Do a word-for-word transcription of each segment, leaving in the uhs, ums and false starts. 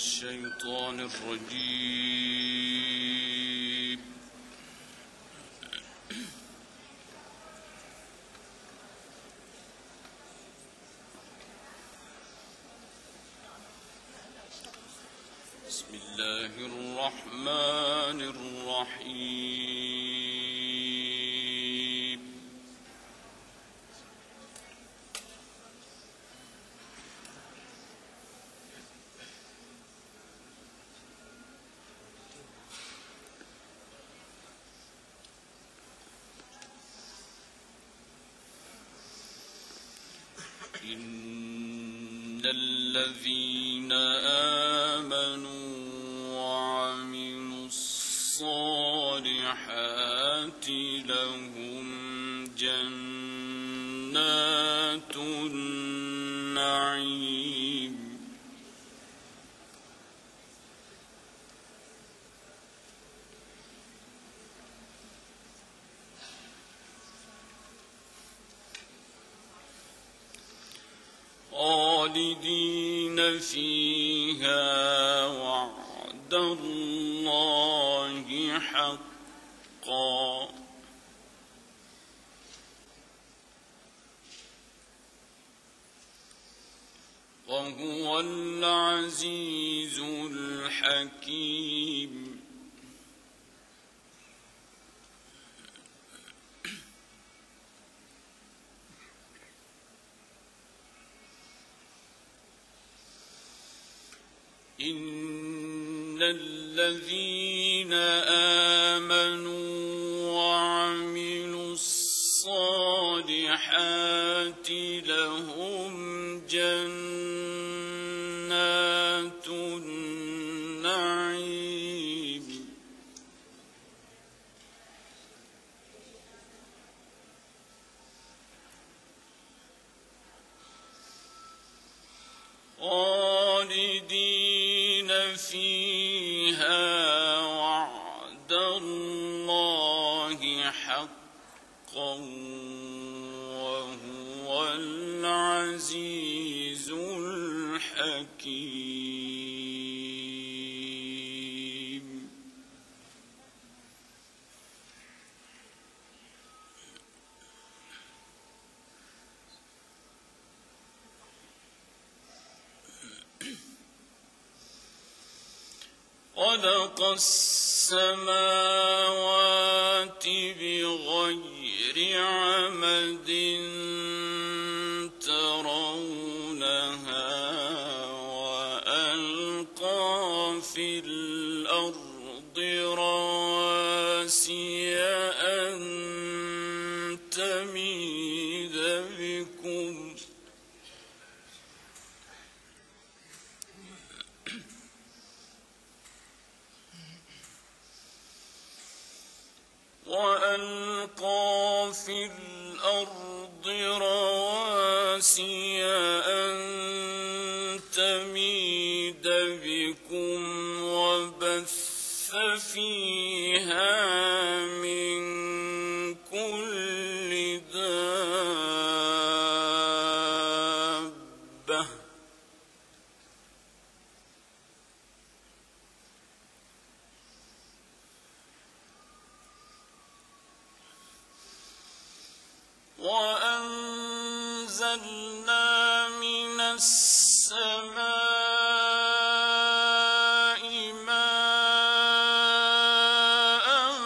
الشيطان الرجيم. بسم الله الرحمن الرحيم. إن الذين آمنوا وعملوا الصالحات لهم جنات النعيم. خالدين فيها وعد الله حقا وهو العزيز الحكيم. إن الذين آمنوا وعملوا الصالحات لهم جنات النعيم. خالدين فيها وعد الله حقا وهو العزيز الحكيم. خلق السماوات بغير عمد ترونها وألقى في الأرض رواسي أن تميد بكم وألقى في الأرض رواسي أن تميد بكم وبث فيها من كل دابة وأنزلنا من السماء ماء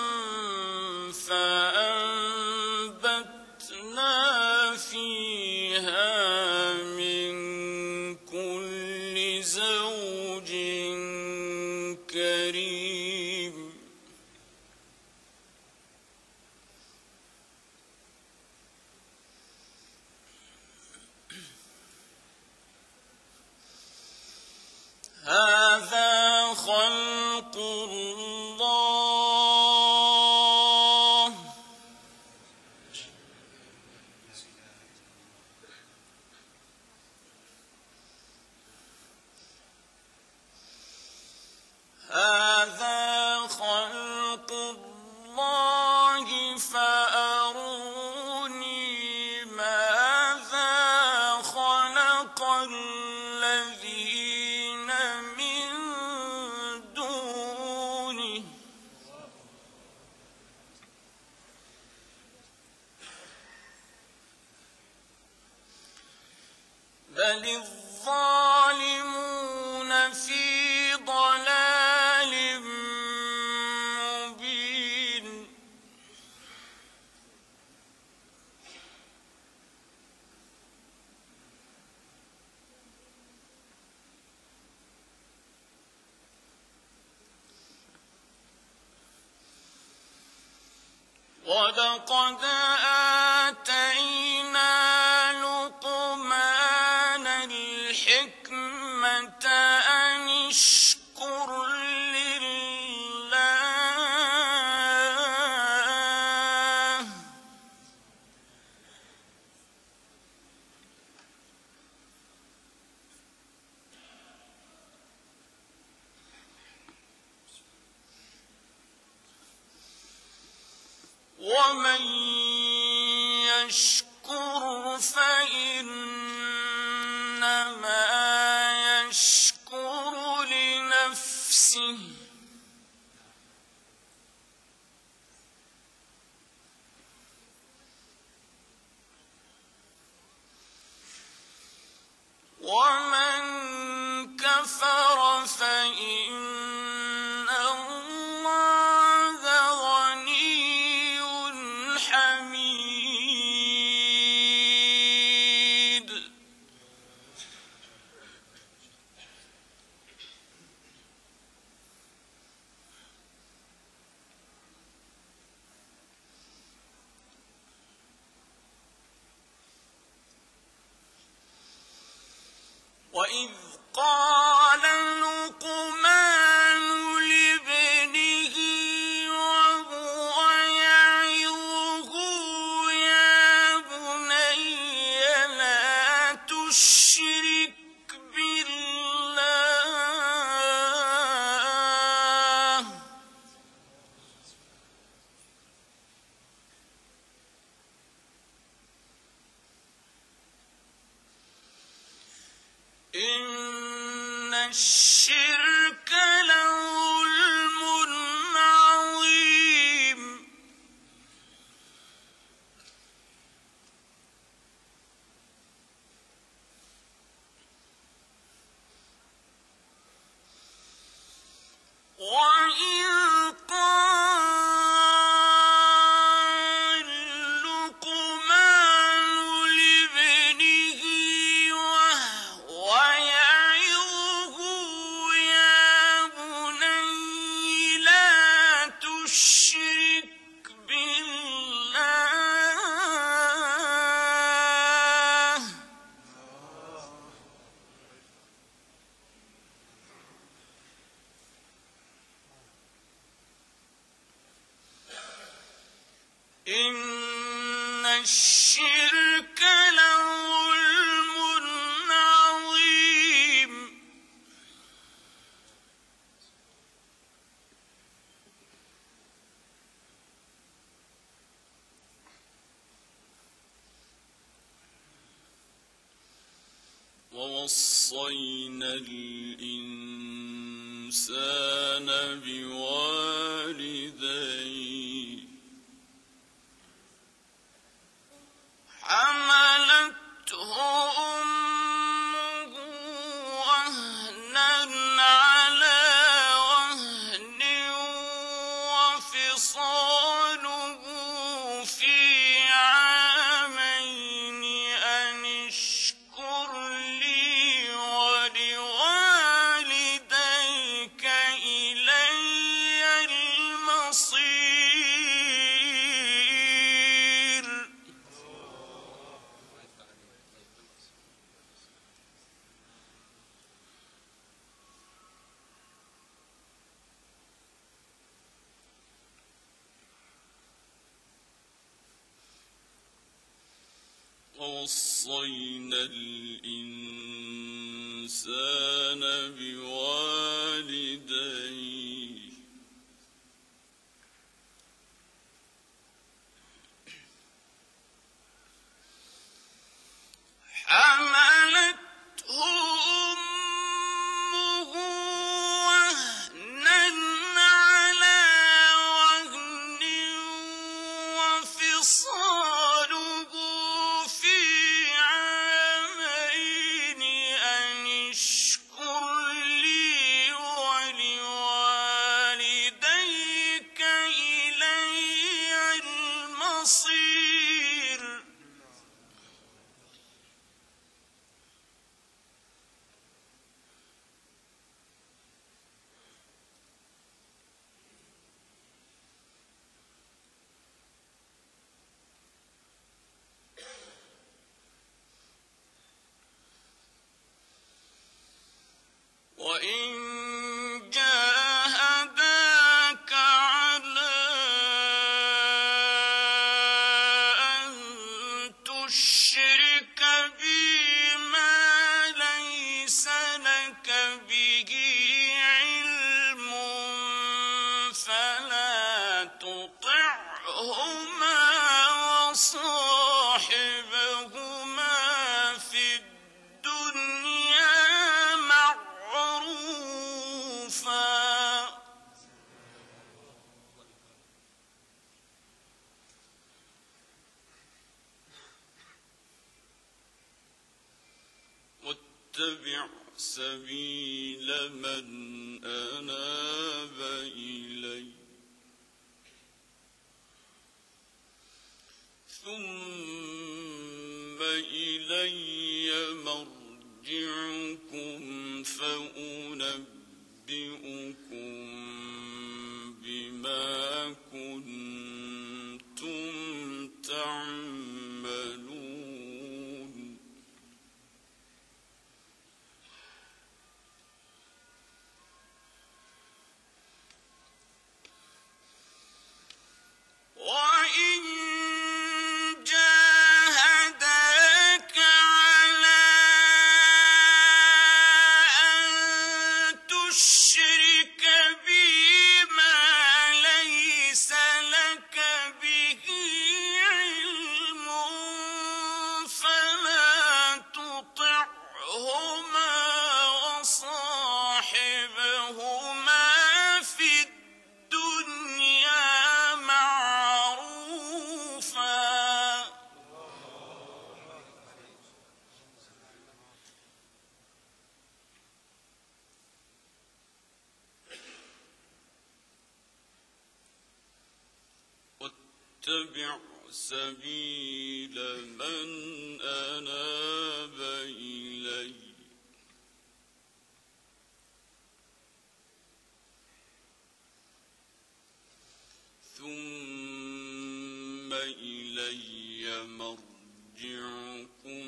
فأنبتنا فيها من كل زوج كريم. هذا خلق الله هذا خلق الله فأروني ماذا خلق الذين من بل الظالمون في ضلال مبين ولقد آتينا لقمان الحكمة أن اشكر لله ومن يشكر فإنما يشكر لنفسه ومن كفر فإن الله غني حميد وإذ قال لقمان لابنه وهو يعظه يا بني لا تشرك بالله إن الشرك لظلم عظيم وإذ قال لقمان لابنه وهو يعظه يا بني لا تشرك بالله إن الشرك لظلم عظيم ووصينا الإنسان بوالديه حملته أمه وهنا على وهن وفصاله في عامين أن اشكر لي ولوالديك إلي المصير ووصينا الإنسان بوالديه حملته أمه وهنا على وهن وفصاله في عامين وإن جاهداك على أن تشرك بي ما ليس لك به علم فلا تطعهما وصاحبهما في الدنيا معروفا واتبع سبيل من أناب إلي ثم إلي مرجعكم فأنبئكم بما كنتم تعملون وإن جاهداك على أن تشرك بي ما ليس لك به علم فلا تطعهما وصاحبهما في الدنيا معروفا واتبع سبيل من أناب إلي ثم إلي مرجعكم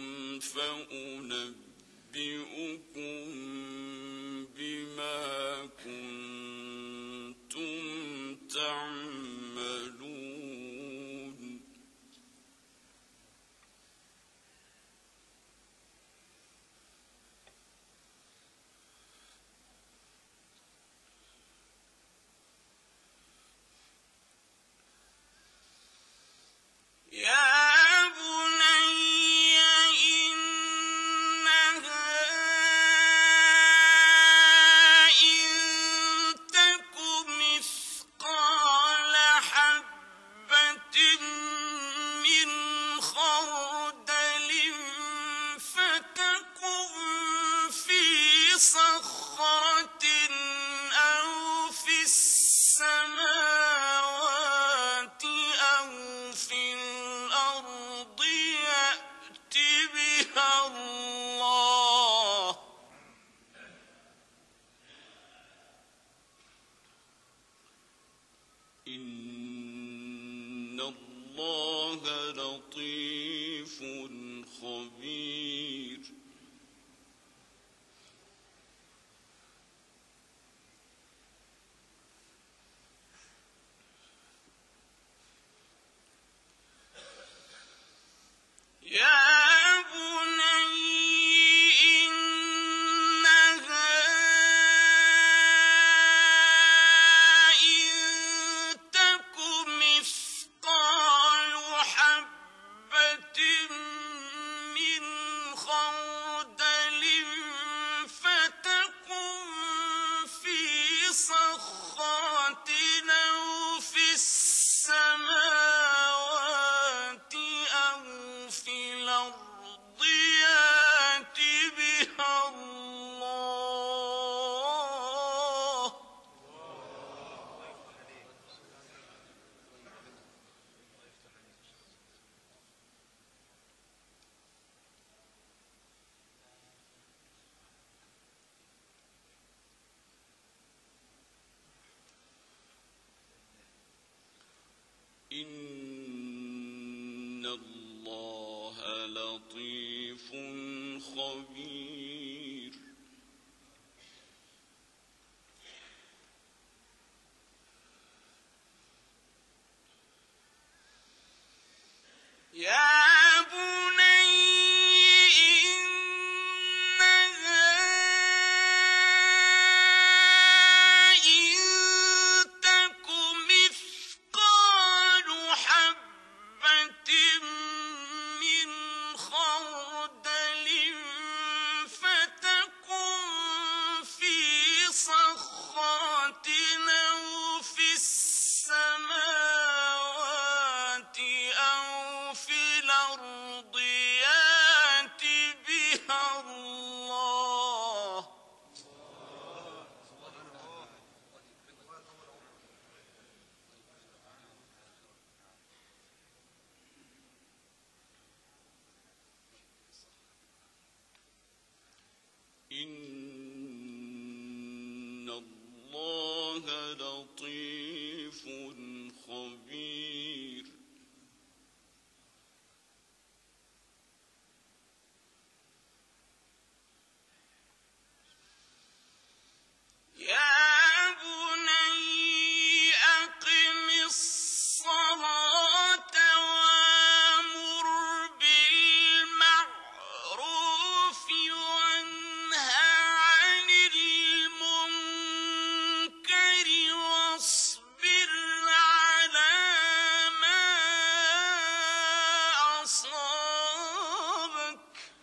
فأنبئكم بما كنتم تعملون يا بني إنها إن تك مثقال حبة من خردل فتكن في صخرة أو في السماوات أو في الأرض يأت بها الله إن الله لطيف خبير يا بني إنها إن تك مثقال حبة من خردل فتكن في صخرة أو في السماوات أو في الأرض يأت بها الله إن الله لطيف خبير إن الله لطيف خبير. يا بني أقم الصلاة وأمر بالمعروف وانه عن المنكر واصبر على ما أصابك.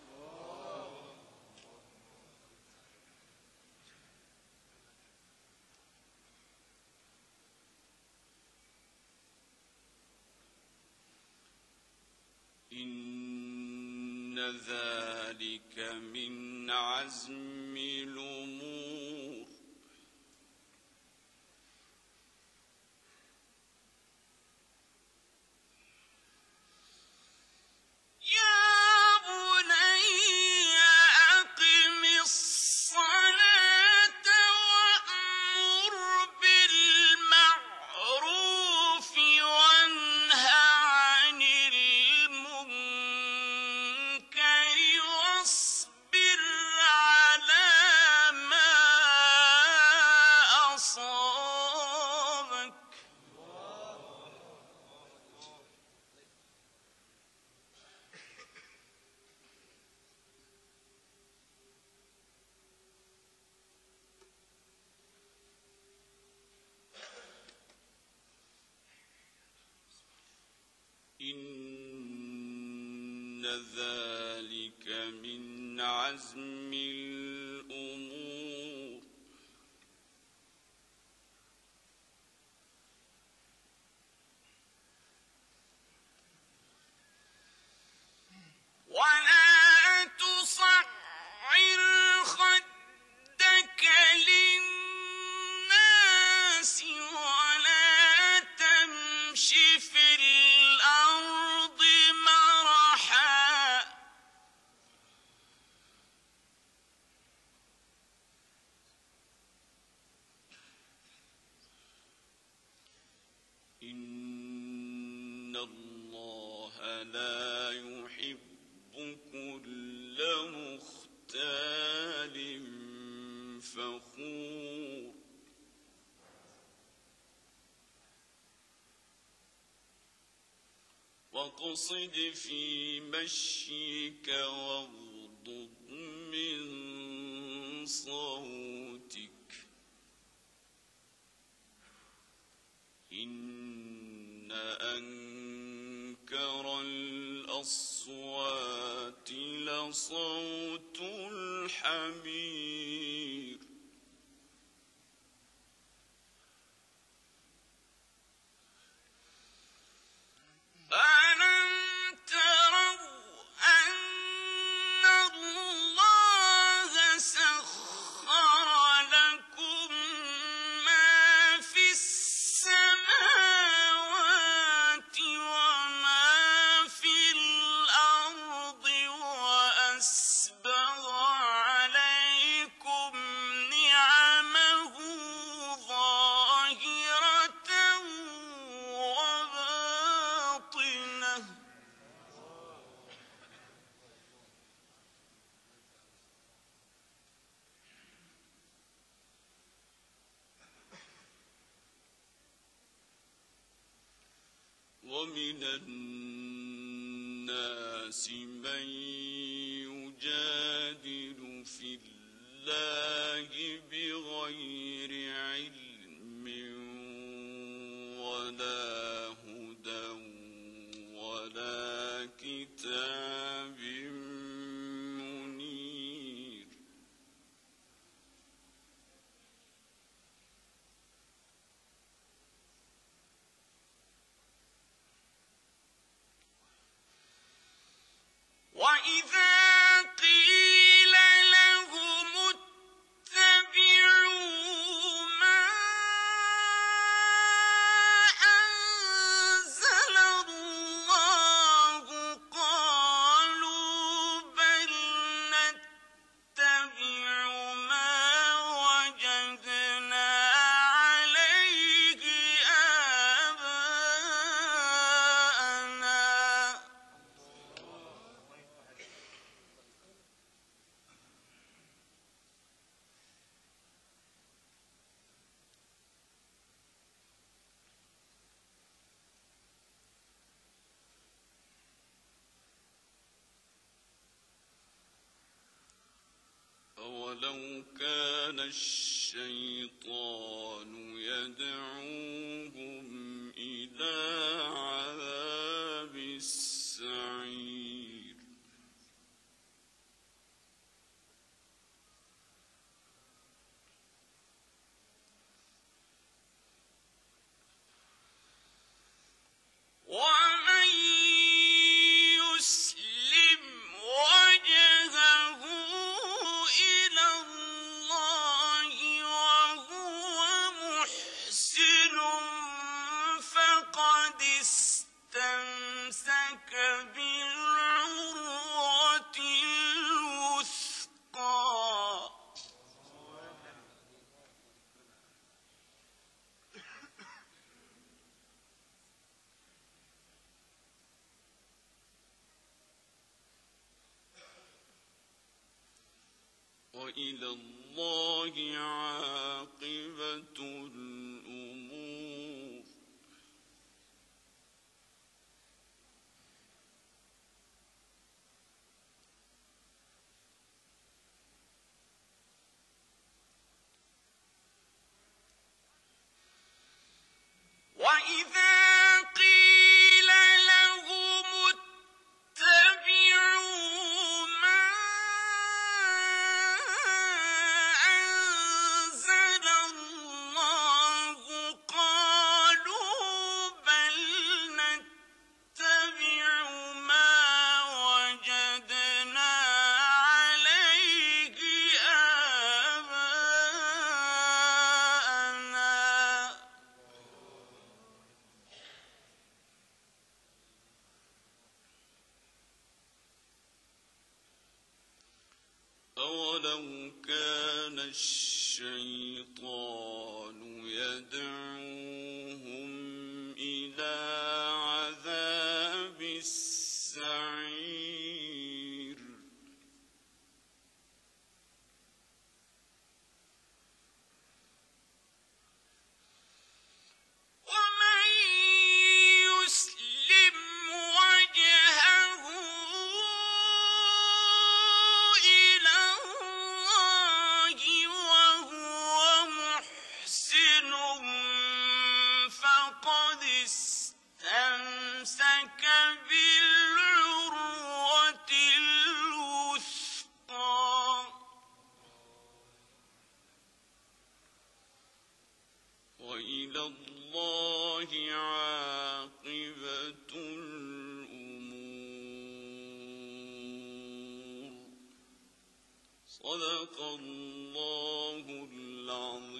إن ذلك من عزم الأمور. يا بني أقم الصلاة وأمر بالمعروف وانه عن المنكر واصبر على ما أصابك. إن ذلك من عزم الأمور. ولا تصعر خدك للناس ولا تمش في الأرض مرحا. إن الله لا يحب كل مختال فخور. واقصد في مشيك واغضض من صوتك. إن أنكر الأصوات لصوت الحمير. ألم تروا أن الله سخر لكم ما في السماوات وما في الأرض وأسبغ عليكم نعمه ظاهرة وباطنة. ومن الناس من يجادل في الله بغير علم ولا هدى ولا كتاب منير. وإذا قيل لهم اتبعوا ما أنزل الله قالوا بل نتبع أولو كان الشيطان يدعوهم إلى عذاب السعير ومن يسلم وجهه إلى الله وهو محسن فقد استمسك بالعروة الوثقى وإلى الله عاقبة الأمور وإذا قيل لهم اتبعوا ما أنزل الله قالوا بل نتبع ما وجدنا عليه آباءنا أولو كان الشيطان يدعوهم إلى عذاب السعير ومن يسلم وجهه إلى الله وهو محسن فقد استمسك بالعروة الوثقى وإلى الله عاقبة الأمور صدق الله العظيم.